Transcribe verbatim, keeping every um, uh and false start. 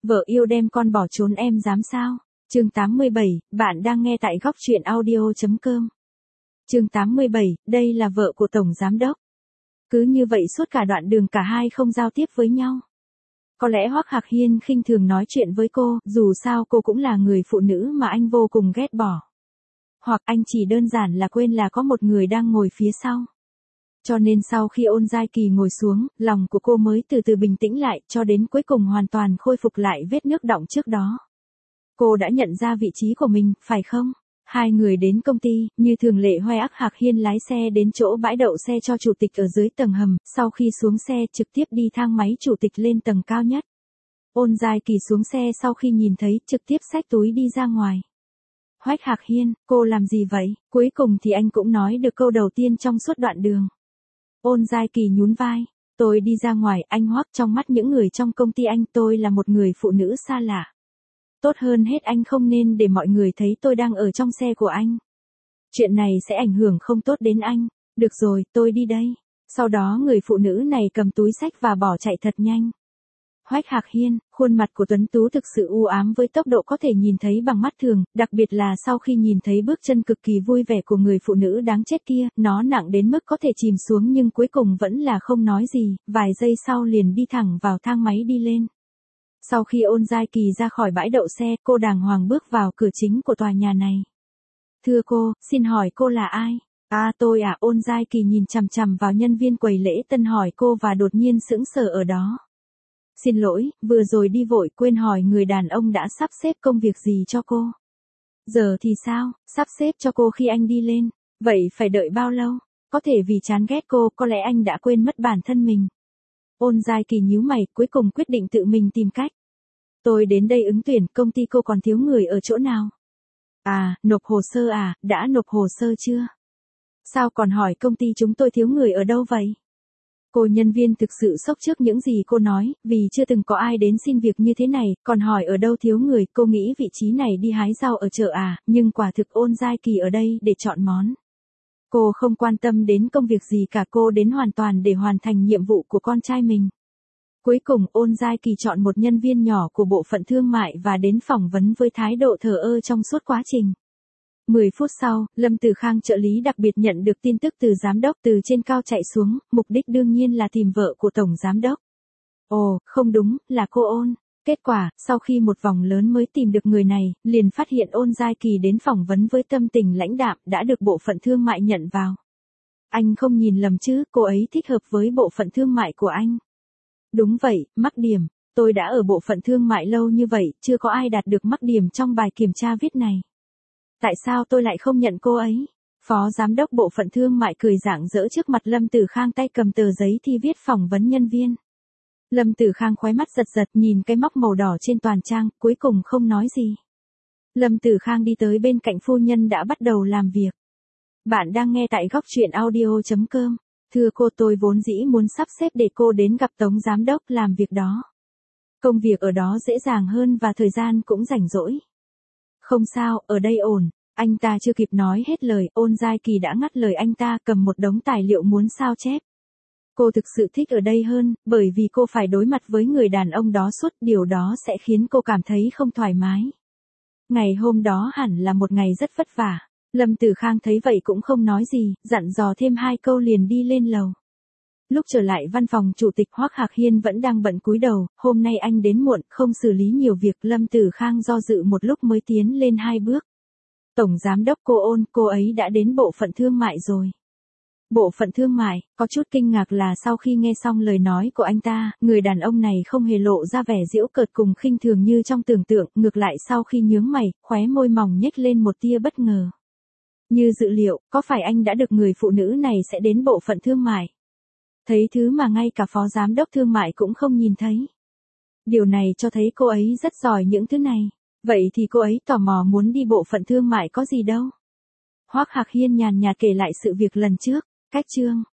Vợ yêu đem con bỏ trốn em dám sao? Chương tám mươi bảy, bạn đang nghe tại góc truyện audio chấm com. Chương tám mươi bảy, đây là vợ của Tổng Giám Đốc. Cứ như vậy suốt cả đoạn đường cả hai không giao tiếp với nhau. Có lẽ Hoắc Hạc Hiên khinh thường nói chuyện với cô, dù sao cô cũng là người phụ nữ mà anh vô cùng ghét bỏ. Hoặc anh chỉ đơn giản là quên là có một người đang ngồi phía sau. Cho nên sau khi Ôn Giai Kỳ ngồi xuống, lòng của cô mới từ từ bình tĩnh lại, cho đến cuối cùng hoàn toàn khôi phục lại vết nước đọng trước đó. Cô đã nhận ra vị trí của mình, phải không? Hai người đến công ty, như thường lệ Hoắc Hạc Hiên lái xe đến chỗ bãi đậu xe cho chủ tịch ở dưới tầng hầm, sau khi xuống xe trực tiếp đi thang máy chủ tịch lên tầng cao nhất. Ôn Giai Kỳ xuống xe sau khi nhìn thấy, trực tiếp xách túi đi ra ngoài. Hoắc Hạc Hiên, cô làm gì vậy? Cuối cùng thì anh cũng nói được câu đầu tiên trong suốt đoạn đường. Ôn Giai Kỳ nhún vai. Tôi đi ra ngoài, anh Hoắc, trong mắt những người trong công ty anh tôi là một người phụ nữ xa lạ. Tốt hơn hết anh không nên để mọi người thấy tôi đang ở trong xe của anh. Chuyện này sẽ ảnh hưởng không tốt đến anh. Được rồi, tôi đi đây. Sau đó người phụ nữ này cầm túi xách và bỏ chạy thật nhanh. Hoắc Hạc Hiên, khuôn mặt của Tuấn Tú thực sự u ám với tốc độ có thể nhìn thấy bằng mắt thường, đặc biệt là sau khi nhìn thấy bước chân cực kỳ vui vẻ của người phụ nữ đáng chết kia, nó nặng đến mức có thể chìm xuống nhưng cuối cùng vẫn là không nói gì, vài giây sau liền đi thẳng vào thang máy đi lên. Sau khi Ôn Giai Kỳ ra khỏi bãi đậu xe, cô đàng hoàng bước vào cửa chính của tòa nhà này. Thưa cô, xin hỏi cô là ai? À tôi à, Ôn Giai Kỳ nhìn chằm chằm vào nhân viên quầy lễ tân hỏi cô và đột nhiên sững sờ ở đó. Xin lỗi, vừa rồi đi vội quên hỏi người đàn ông đã sắp xếp công việc gì cho cô. Giờ thì sao, sắp xếp cho cô khi anh đi lên, vậy phải đợi bao lâu? Có thể vì chán ghét cô, có lẽ anh đã quên mất bản thân mình. Ôn Giai Kỳ nhíu mày, cuối cùng quyết định tự mình tìm cách. Tôi đến đây ứng tuyển, công ty cô còn thiếu người ở chỗ nào? À, nộp hồ sơ à, đã nộp hồ sơ chưa? Sao còn hỏi công ty chúng tôi thiếu người ở đâu vậy? Cô nhân viên thực sự sốc trước những gì cô nói, vì chưa từng có ai đến xin việc như thế này, còn hỏi ở đâu thiếu người, cô nghĩ vị trí này đi hái rau ở chợ à, nhưng quả thực Ôn Giai Kỳ ở đây để chọn món. Cô không quan tâm đến công việc gì cả, cô đến hoàn toàn để hoàn thành nhiệm vụ của con trai mình. Cuối cùng Ôn Giai Kỳ chọn một nhân viên nhỏ của bộ phận thương mại và đến phỏng vấn với thái độ thờ ơ trong suốt quá trình. mười phút sau, Lâm Tử Khang trợ lý đặc biệt nhận được tin tức từ giám đốc từ trên cao chạy xuống, mục đích đương nhiên là tìm vợ của Tổng Giám Đốc. Ồ, không đúng, là cô Ôn. Kết quả, sau khi một vòng lớn mới tìm được người này, liền phát hiện Ôn Giai Kỳ đến phỏng vấn với tâm tình lãnh đạm đã được bộ phận thương mại nhận vào. Anh không nhìn lầm chứ, cô ấy thích hợp với bộ phận thương mại của anh. Đúng vậy, mắc điểm. Tôi đã ở bộ phận thương mại lâu như vậy, chưa có ai đạt được mắc điểm trong bài kiểm tra viết này. Tại sao tôi lại không nhận cô ấy? Phó giám đốc bộ phận thương mại cười rạng rỡ trước mặt Lâm Tử Khang, tay cầm tờ giấy thi viết phỏng vấn nhân viên. Lâm Tử Khang khóe mắt giật giật nhìn cái móc màu đỏ trên toàn trang, cuối cùng không nói gì. Lâm Tử Khang đi tới bên cạnh phu nhân đã bắt đầu làm việc. Bạn đang nghe tại góc truyện audio chấm com. Thưa cô, tôi vốn dĩ muốn sắp xếp để cô đến gặp Tống Giám Đốc làm việc đó. Công việc ở đó dễ dàng hơn và thời gian cũng rảnh rỗi. Không sao, ở đây ổn. Anh ta chưa kịp nói hết lời, Ôn Giai Kỳ đã ngắt lời anh ta, cầm một đống tài liệu muốn sao chép. Cô thực sự thích ở đây hơn, bởi vì cô phải đối mặt với người đàn ông đó suốt, điều đó sẽ khiến cô cảm thấy không thoải mái. Ngày hôm đó hẳn là một ngày rất vất vả. Lâm Tử Khang thấy vậy cũng không nói gì, dặn dò thêm hai câu liền đi lên lầu. Lúc trở lại văn phòng chủ tịch, Hoắc Hạc Hiên vẫn đang bận cúi đầu, hôm nay anh đến muộn, không xử lý nhiều việc, Lâm Tử Khang do dự một lúc mới tiến lên hai bước. Tổng Giám Đốc cô Ôn, cô ấy đã đến bộ phận thương mại rồi. Bộ phận thương mại, có chút kinh ngạc là sau khi nghe xong lời nói của anh ta, người đàn ông này không hề lộ ra vẻ giễu cợt cùng khinh thường như trong tưởng tượng, ngược lại sau khi nhướng mày, khóe môi mỏng nhếch lên một tia bất ngờ. Như dự liệu, có phải anh đã được người phụ nữ này sẽ đến bộ phận thương mại? Thấy thứ mà ngay cả phó giám đốc thương mại cũng không nhìn thấy. Điều này cho thấy cô ấy rất giỏi những thứ này. Vậy thì cô ấy tò mò muốn đi bộ phận thương mại có gì đâu. Hoắc Hạc Hiên nhàn nhạt kể lại sự việc lần trước. Cách chương